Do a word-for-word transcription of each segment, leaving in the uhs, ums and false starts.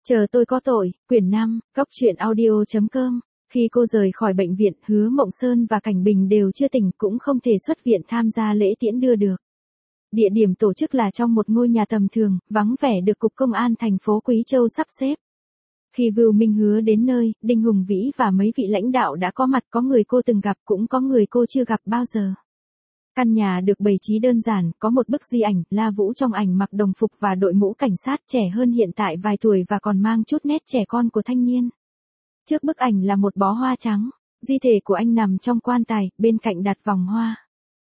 Chờ tôi có tội, quyển năm, góc truyện audio chấm com. Khi cô rời khỏi bệnh viện, Hứa Mộng Sơn và Cảnh Bình đều chưa tỉnh, cũng không thể xuất viện tham gia lễ tiễn đưa được. Địa điểm tổ chức là trong một ngôi nhà tầm thường, vắng vẻ được Cục Công an thành phố Quý Châu sắp xếp. Khi Vưu Minh Hứa đến nơi, Đinh Hùng Vĩ và mấy vị lãnh đạo đã có mặt, có người cô từng gặp, cũng có người cô chưa gặp bao giờ. Căn nhà được bày trí đơn giản, có một bức di ảnh, La Vũ trong ảnh mặc đồng phục và đội mũ cảnh sát, trẻ hơn hiện tại vài tuổi và còn mang chút nét trẻ con của thanh niên. Trước bức ảnh là một bó hoa trắng, di thể của anh nằm trong quan tài, bên cạnh đặt vòng hoa.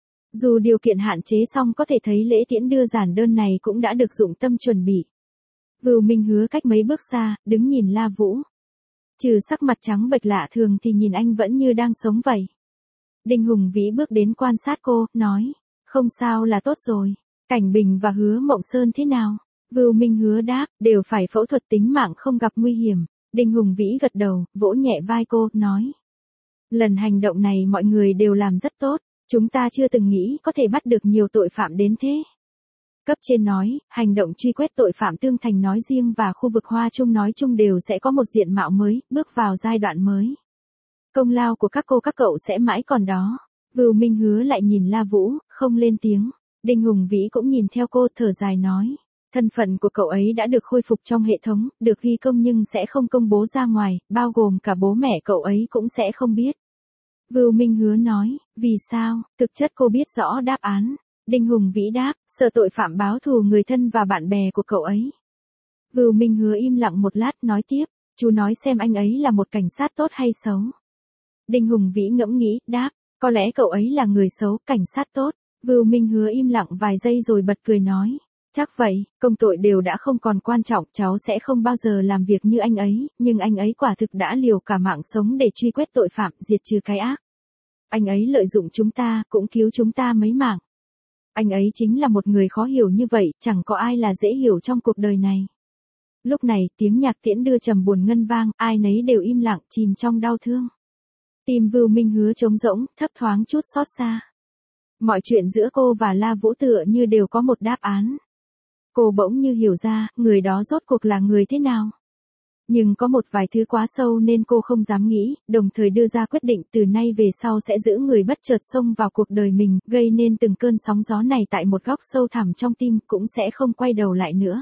Dù điều kiện hạn chế song có thể thấy lễ tiễn đưa giản đơn này cũng đã được dụng tâm chuẩn bị. Vưu Minh Hứa cách mấy bước xa, đứng nhìn La Vũ. Trừ sắc mặt trắng bệch lạ thường thì nhìn anh vẫn như đang sống vậy. Đinh Hùng Vĩ bước đến quan sát cô, nói, không sao là tốt rồi. Cảnh Bình và Hứa Mộng Sơn thế nào? Vưu Minh Hứa đáp, đều phải phẫu thuật, tính mạng không gặp nguy hiểm. Đinh Hùng Vĩ gật đầu, vỗ nhẹ vai cô, nói. Lần hành động này mọi người đều làm rất tốt, chúng ta chưa từng nghĩ có thể bắt được nhiều tội phạm đến thế. Cấp trên nói, hành động truy quét tội phạm Tương Thành nói riêng và khu vực Hoa Trung nói chung đều sẽ có một diện mạo mới, bước vào giai đoạn mới. Công lao của các cô các cậu sẽ mãi còn đó. Vưu Minh Hứa lại nhìn La Vũ, không lên tiếng. Đinh Hùng Vĩ cũng nhìn theo cô, thở dài nói. Thân phận của cậu ấy đã được khôi phục trong hệ thống, được ghi công nhưng sẽ không công bố ra ngoài, bao gồm cả bố mẹ cậu ấy cũng sẽ không biết. Vưu Minh Hứa nói, vì sao? Thực chất cô biết rõ đáp án. Đinh Hùng Vĩ đáp, sợ tội phạm báo thù người thân và bạn bè của cậu ấy. Vưu Minh Hứa im lặng một lát, nói tiếp, chú nói xem anh ấy là một cảnh sát tốt hay xấu. Đinh Hùng Vĩ ngẫm nghĩ, đáp, có lẽ cậu ấy là người xấu, cảnh sát tốt. Vưu Minh Hứa im lặng vài giây rồi bật cười nói, chắc vậy, công tội đều đã không còn quan trọng, cháu sẽ không bao giờ làm việc như anh ấy, nhưng anh ấy quả thực đã liều cả mạng sống để truy quét tội phạm, diệt trừ cái ác. Anh ấy lợi dụng chúng ta, cũng cứu chúng ta mấy mạng. Anh ấy chính là một người khó hiểu như vậy, chẳng có ai là dễ hiểu trong cuộc đời này. Lúc này, tiếng nhạc tiễn đưa trầm buồn ngân vang, ai nấy đều im lặng, chìm trong đau thương. Tim Vưu Minh Hứa trống rỗng, thấp thoáng chút xót xa. Mọi chuyện giữa cô và La Vũ tựa như đều có một đáp án. Cô bỗng như hiểu ra, người đó rốt cuộc là người thế nào. Nhưng có một vài thứ quá sâu nên cô không dám nghĩ, đồng thời đưa ra quyết định từ nay về sau sẽ giữ người bất chợt xông vào cuộc đời mình, gây nên từng cơn sóng gió này tại một góc sâu thẳm trong tim, cũng sẽ không quay đầu lại nữa.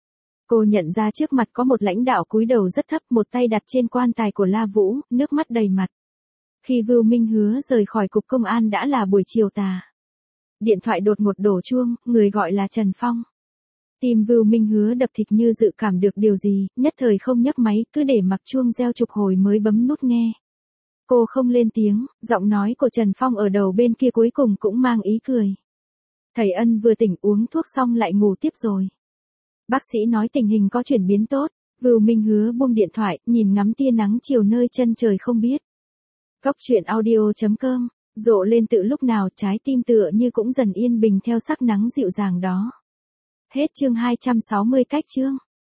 Cô nhận ra trước mặt có một lãnh đạo cúi đầu rất thấp, một tay đặt trên quan tài của La Vũ, nước mắt đầy mặt. Khi Vưu Minh Hứa rời khỏi cục công an đã là buổi chiều tà. Điện thoại đột ngột đổ chuông, người gọi là Trần Phong. Tim Vưu Minh Hứa đập thịt như dự cảm được điều gì, nhất thời không nhấc máy, cứ để mặc chuông reo chục hồi mới bấm nút nghe. Cô không lên tiếng, giọng nói của Trần Phong ở đầu bên kia cuối cùng cũng mang ý cười. Thầy Ân vừa tỉnh, uống thuốc xong lại ngủ tiếp rồi. Bác sĩ nói tình hình có chuyển biến tốt. Vưu Minh Hứa buông điện thoại, nhìn ngắm tia nắng chiều nơi chân trời không biết. Góc truyện audio chấm com, rộ lên tự lúc nào, trái tim tựa như cũng dần yên bình theo sắc nắng dịu dàng đó. Hết chương hai trăm sáu mươi cách chương.